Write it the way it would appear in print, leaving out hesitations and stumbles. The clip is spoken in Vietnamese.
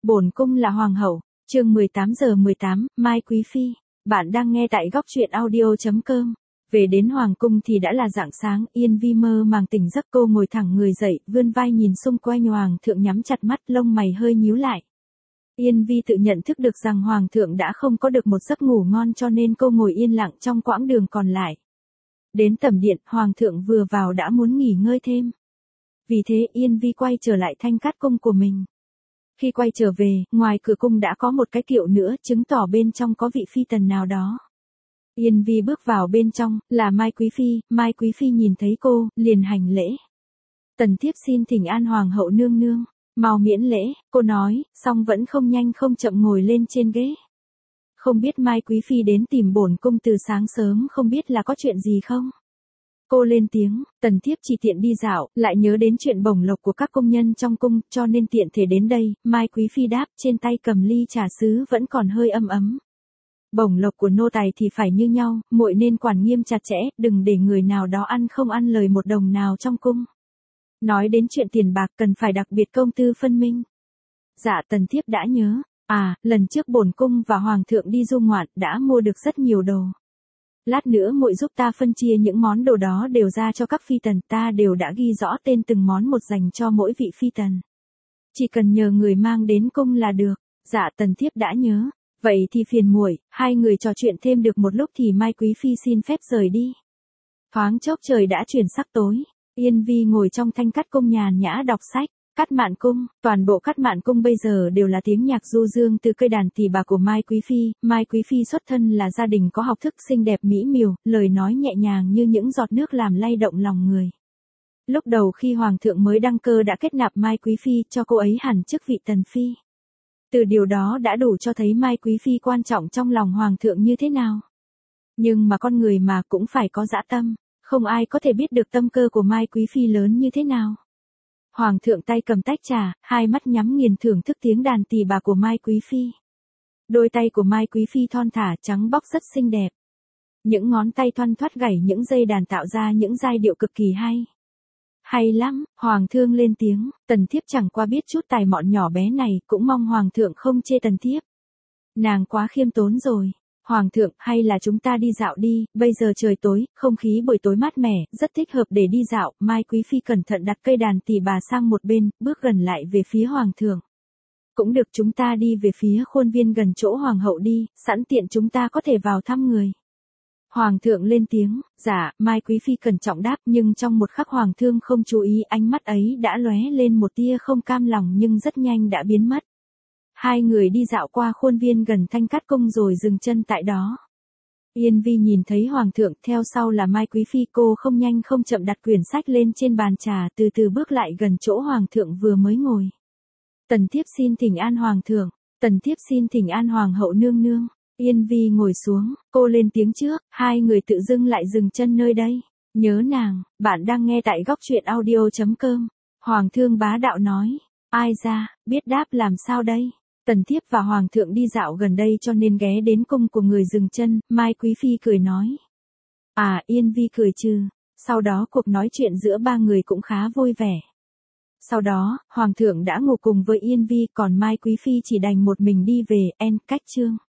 Bổn cung là hoàng hậu, chương 18:18, Mai Quý Phi. Bạn đang nghe tại góc truyện audio.com. Về đến hoàng cung thì đã là rạng sáng, Yên Vi mơ màng tỉnh giấc, cô ngồi thẳng người dậy, vươn vai nhìn xung quanh, hoàng thượng nhắm chặt mắt, lông mày hơi nhíu lại. Yên Vi tự nhận thức được rằng hoàng thượng đã không có được một giấc ngủ ngon, cho nên cô ngồi yên lặng trong quãng đường còn lại. Đến tẩm điện, hoàng thượng vừa vào đã muốn nghỉ ngơi thêm. Vì thế Yên Vi quay trở lại thanh cát cung của mình. Khi quay trở về, ngoài cửa cung đã có một cái kiệu nữa, chứng tỏ bên trong có vị phi tần nào đó. Yên Vi bước vào bên trong, là Mai Quý Phi. Mai Quý Phi nhìn thấy cô, liền hành lễ. Tần thiếp xin thỉnh an hoàng hậu nương nương. Mau miễn lễ, cô nói, xong vẫn không nhanh không chậm ngồi lên trên ghế. Không biết Mai Quý Phi đến tìm bổn cung từ sáng sớm, không biết là có chuyện gì không? Cô lên tiếng, tần thiếp chỉ tiện đi dạo, lại nhớ đến chuyện bổng lộc của các công nhân trong cung, cho nên tiện thể đến đây. Mai Quý Phi đáp, trên tay cầm ly trà sứ vẫn còn hơi ấm ấm. Bổng lộc của nô tài thì phải như nhau, muội nên quản nghiêm chặt chẽ, đừng để người nào đó ăn không ăn lời một đồng nào trong cung. Nói đến chuyện tiền bạc cần phải đặc biệt công tư phân minh. Dạ tần thiếp đã nhớ. Lần trước bổn cung và hoàng thượng đi du ngoạn đã mua được rất nhiều đồ. Lát nữa muội giúp ta phân chia những món đồ đó đều ra cho các phi tần, ta đều đã ghi rõ tên từng món một dành cho mỗi vị phi tần. Chỉ cần nhờ người mang đến cung là được. Dạ tần thiếp đã nhớ. Vậy thì phiền muội. Hai người trò chuyện thêm được một lúc thì Mai Quý Phi xin phép rời đi. Thoáng chốc trời đã chuyển sắc tối. Yên Vi ngồi trong thanh cát cung nhàn nhã đọc sách. Cát Mạn Cung, toàn bộ Cát Mạn Cung bây giờ đều là tiếng nhạc du dương từ cây đàn tỳ bà của Mai Quý Phi. Mai Quý Phi xuất thân là gia đình có học thức, xinh đẹp mỹ miều, lời nói nhẹ nhàng như những giọt nước làm lay động lòng người. Lúc đầu khi hoàng thượng mới đăng cơ đã kết nạp Mai Quý Phi, cho cô ấy hẳn chức vị tần phi. Từ điều đó đã đủ cho thấy Mai Quý Phi quan trọng trong lòng hoàng thượng như thế nào. Nhưng mà con người mà cũng phải có dã tâm, không ai có thể biết được tâm cơ của Mai Quý Phi lớn như thế nào. Hoàng thượng tay cầm tách trà, hai mắt nhắm nghiền thưởng thức tiếng đàn tỳ bà của Mai Quý Phi. Đôi tay của Mai Quý Phi thon thả trắng bóc rất xinh đẹp. Những ngón tay thoăn thoắt gảy những dây đàn tạo ra những giai điệu cực kỳ hay. Hay lắm, hoàng thượng lên tiếng, tần thiếp chẳng qua biết chút tài mọn nhỏ bé này, cũng mong hoàng thượng không chê tần thiếp. Nàng quá khiêm tốn rồi. Hoàng thượng, hay là chúng ta đi dạo đi, bây giờ trời tối, không khí buổi tối mát mẻ, rất thích hợp để đi dạo. Mai Quý Phi cẩn thận đặt cây đàn tỳ bà sang một bên, bước gần lại về phía hoàng thượng. Cũng được, chúng ta đi về phía khuôn viên gần chỗ hoàng hậu đi, sẵn tiện chúng ta có thể vào thăm người. Hoàng thượng lên tiếng, dạ, Mai Quý Phi cẩn trọng đáp, nhưng trong một khắc hoàng thượng không chú ý, ánh mắt ấy đã lóe lên một tia không cam lòng nhưng rất nhanh đã biến mất. Hai người đi dạo qua khuôn viên gần thanh cát cung rồi dừng chân tại đó. Yên Vi nhìn thấy hoàng thượng, theo sau là Mai Quý Phi, cô không nhanh không chậm đặt quyển sách lên trên bàn trà, từ từ bước lại gần chỗ hoàng thượng vừa mới ngồi. Tần thiếp xin thỉnh an hoàng thượng, tần thiếp xin thỉnh an hoàng hậu nương nương. Yên Vi ngồi xuống, cô lên tiếng trước, hai người tự dưng lại dừng chân nơi đây. Nhớ nàng. Bạn đang nghe tại góc truyện audio.com. Hoàng thượng bá đạo nói, ai ra, biết đáp làm sao đây? Tần thiếp và hoàng thượng đi dạo gần đây cho nên ghé đến cung của người dừng chân. Mai Quý Phi cười nói. Yên Vi cười trừ. Sau đó cuộc nói chuyện giữa ba người cũng khá vui vẻ. Sau đó, hoàng thượng đã ngủ cùng với Yên Vi, còn Mai Quý Phi chỉ đành một mình đi về. Cách chương.